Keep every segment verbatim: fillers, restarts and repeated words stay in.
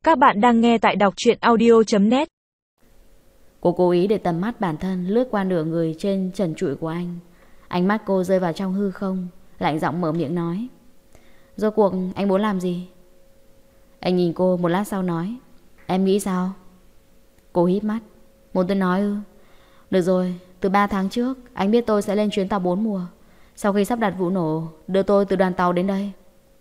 Các bạn đang nghe tại đọc truyện audio chấm net. Cô cố ý để tầm mắt bản thân lướt qua nửa người trên trần trụi của anh. Ánh mắt cô rơi vào trong hư không, lạnh giọng mở miệng nói: rốt cuộc anh muốn làm gì? Anh nhìn cô một lát sau nói: em nghĩ sao? Cô híp mắt: muốn tôi nói ư? Được rồi, từ ba tháng trước anh biết tôi sẽ lên chuyến tàu bốn mùa. Sau khi sắp đặt vụ nổ, đưa tôi từ đoàn tàu đến đây.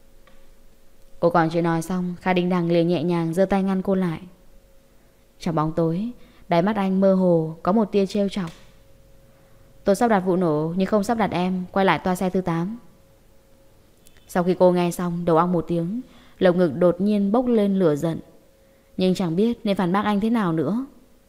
Cô còn chưa nói xong, Kha Đinh Đằng liền nhẹ nhàng giơ tay ngăn cô lại. Trong bóng tối, đáy mắt anh mơ hồ có một tia trêu chọc. Tôi sắp đặt vụ nổ nhưng không sắp đặt em quay lại toa xe thứ tám. Sau khi cô nghe xong, đầu óc một tiếng, lồng ngực đột nhiên bốc lên lửa giận, nhưng chẳng biết nên phản bác anh thế nào nữa.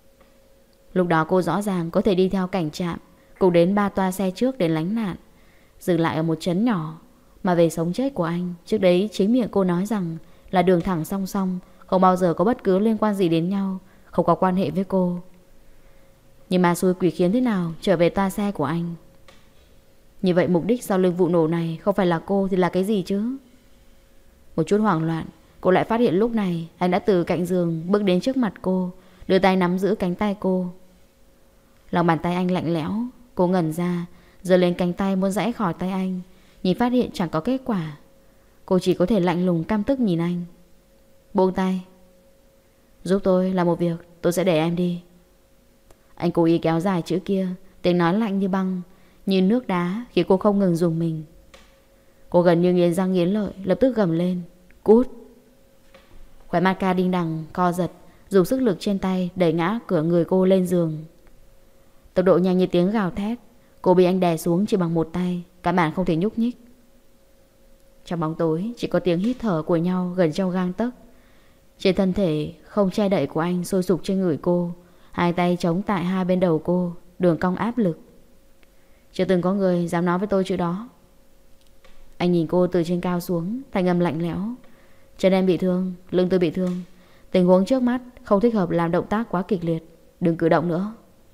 Lúc đó cô rõ ràng có thể đi theo cảnh trạm cùng đến ba toa xe trước để lánh nạn, dừng lại ở một trấn nhỏ. Mà về sống chết của anh, trước đấy chính miệng cô nói rằng là đường thẳng song song, không bao giờ có bất cứ liên quan gì đến nhau, không có quan hệ với cô. Nhưng mà xui quỷ khiến thế nào trở về toa xe của anh. Như vậy mục đích sau lưng vụ nổ này không phải là cô thì là cái gì chứ? Một chút hoảng loạn, cô lại phát hiện lúc này anh đã từ cạnh giường bước đến trước mặt cô, đưa tay nắm giữ cánh tay cô. Lòng bàn tay anh lạnh lẽo, cô ngẩn ra, giơ lên cánh tay muốn giãy khỏi tay anh, nhìn phát hiện chẳng có kết quả. Cô chỉ có thể lạnh lùng căm tức nhìn anh. Buông tay. Giúp tôi làm một việc, tôi sẽ để em đi. Anh cố ý kéo dài chữ kia, tiếng nói lạnh như băng, như nước đá, khiến cô không ngừng rùng mình. Cô gần như nghiến răng nghiến lợi, lập tức gầm lên: cút. Khóe mắt Kha Đinh Đằng co giật, dùng sức lực trên tay đẩy ngã cửa người cô lên giường. Tốc độ nhanh như tiếng gào thét, cô bị anh đè xuống chỉ bằng một tay, căn bản không thể nhúc nhích. Trong bóng tối chỉ có tiếng hít thở của nhau gần trong gang tấc. Trên thân thể không che đậy của anh sôi sục trên người cô, hai tay chống tại hai bên đầu cô, đường cong áp lực. Chưa từng có người dám nói với tôi chữ đó. Anh nhìn cô từ trên cao xuống, thanh âm lạnh lẽo: chân em bị thương, lưng tôi bị thương, tình huống trước mắt không thích hợp làm động tác quá kịch liệt, đừng cử động nữa.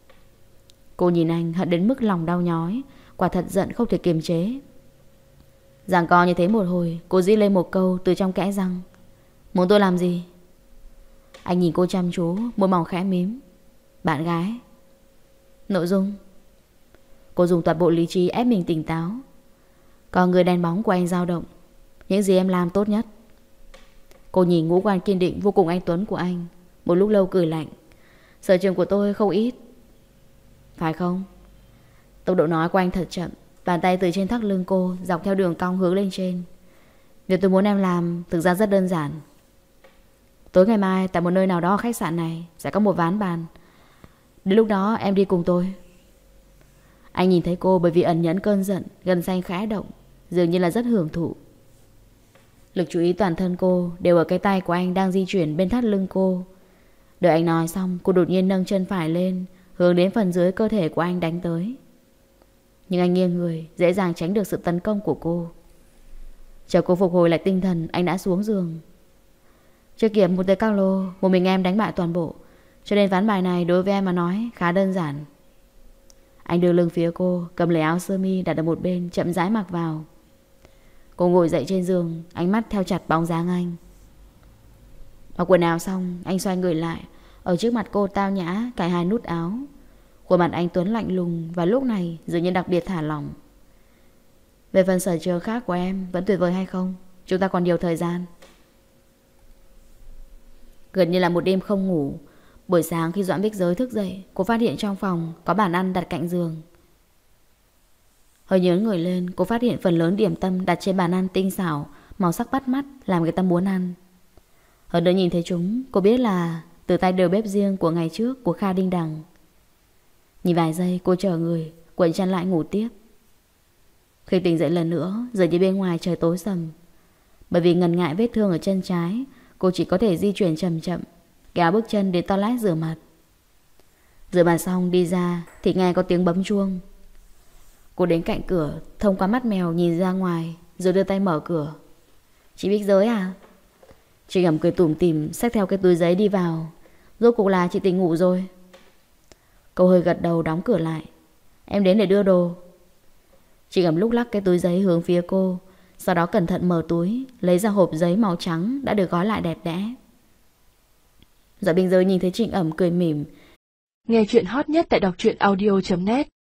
Cô nhìn anh hận đến mức lòng đau nhói, quả thật giận không thể kiềm chế. Giằng co như thế một hồi, cô rít lên một câu từ trong kẽ răng: muốn tôi làm gì? Anh nhìn cô chăm chú, môi mỏng khẽ mím: bạn gái. Nội dung. Cô dùng toàn bộ lý trí ép mình tỉnh táo. Còn người đèn bóng của anh dao động: những gì em làm tốt nhất. Cô nhìn ngũ quan kiên định vô cùng anh tuấn của anh, một lúc lâu cười lạnh: sở trường của tôi không ít, phải không? Tốc độ nói của anh thật chậm, bàn tay từ trên thắt lưng cô dọc theo đường cong hướng lên trên. Việc tôi muốn em làm thực ra rất đơn giản. Tối ngày mai tại một nơi nào đó ở khách sạn này sẽ có một ván bàn. Đến lúc đó em đi cùng tôi. Anh nhìn thấy cô bởi vì ẩn nhẫn cơn giận, gân xanh khẽ động, dường như là rất hưởng thụ. Lực chú ý toàn thân cô đều ở cái tay của anh đang di chuyển bên thắt lưng cô. Đợi anh nói xong, cô đột nhiên nâng chân phải lên, hướng đến phần dưới cơ thể của anh đánh tới. Nhưng anh nghiêng người, dễ dàng tránh được sự tấn công của cô. Chờ cô phục hồi lại tinh thần, anh đã xuống giường. Chưa kịp một tới các lô, một mình em đánh bại toàn bộ, cho nên ván bài này đối với em mà nói khá đơn giản. Anh đưa lưng phía cô, cầm lấy áo sơ mi đặt ở một bên, chậm rãi mặc vào. Cô ngồi dậy trên giường, ánh mắt theo chặt bóng dáng anh. Mặc quần áo xong, anh xoay người lại, ở trước mặt cô tao nhã cài hai nút áo. Khuôn mặt anh tuấn lạnh lùng và lúc này dường như đặc biệt thả lỏng. Về phần sở trường khác của em vẫn tuyệt vời hay không? Chúng ta còn nhiều thời gian. Gần như là một đêm không ngủ, buổi sáng khi Doãn Bích Giới thức dậy, cô phát hiện trong phòng có bàn ăn đặt cạnh giường. Hơi nhớ người lên, cô phát hiện phần lớn điểm tâm đặt trên bàn ăn tinh xảo, màu sắc bắt mắt, làm người ta muốn ăn. Hơn nữa nhìn thấy chúng, cô biết là từ tay đầu bếp riêng của ngày trước của Kha Đinh Đằng. Nhìn vài giây, cô chờ người, quấn chăn lại ngủ tiếp. Khi tỉnh dậy lần nữa, giờ như bên ngoài trời tối sầm. Bởi vì ngần ngại vết thương ở chân trái, cô chỉ có thể di chuyển chậm chậm, kéo bước chân đến toilet rửa mặt. Rửa mặt xong đi ra thì nghe có tiếng bấm chuông. Cô đến cạnh cửa, thông qua mắt mèo nhìn ra ngoài, rồi đưa tay mở cửa. Chị Bích Giới à? Chị Ngầm cười tủm tỉm, xách theo cái túi giấy đi vào. Rốt cuộc là chị tỉnh ngủ rồi. Cô hơi gật đầu đóng cửa lại. Em đến để đưa đồ. Chị Ngầm lúc lắc cái túi giấy hướng phía cô, sau đó cẩn thận mở túi, lấy ra hộp giấy màu trắng đã được gói lại đẹp đẽ. Rồi biên giới nhìn thấy Trình Ẩm cười mỉm. Nghe chuyện hot nhất tại đọc truyện audio chấm net.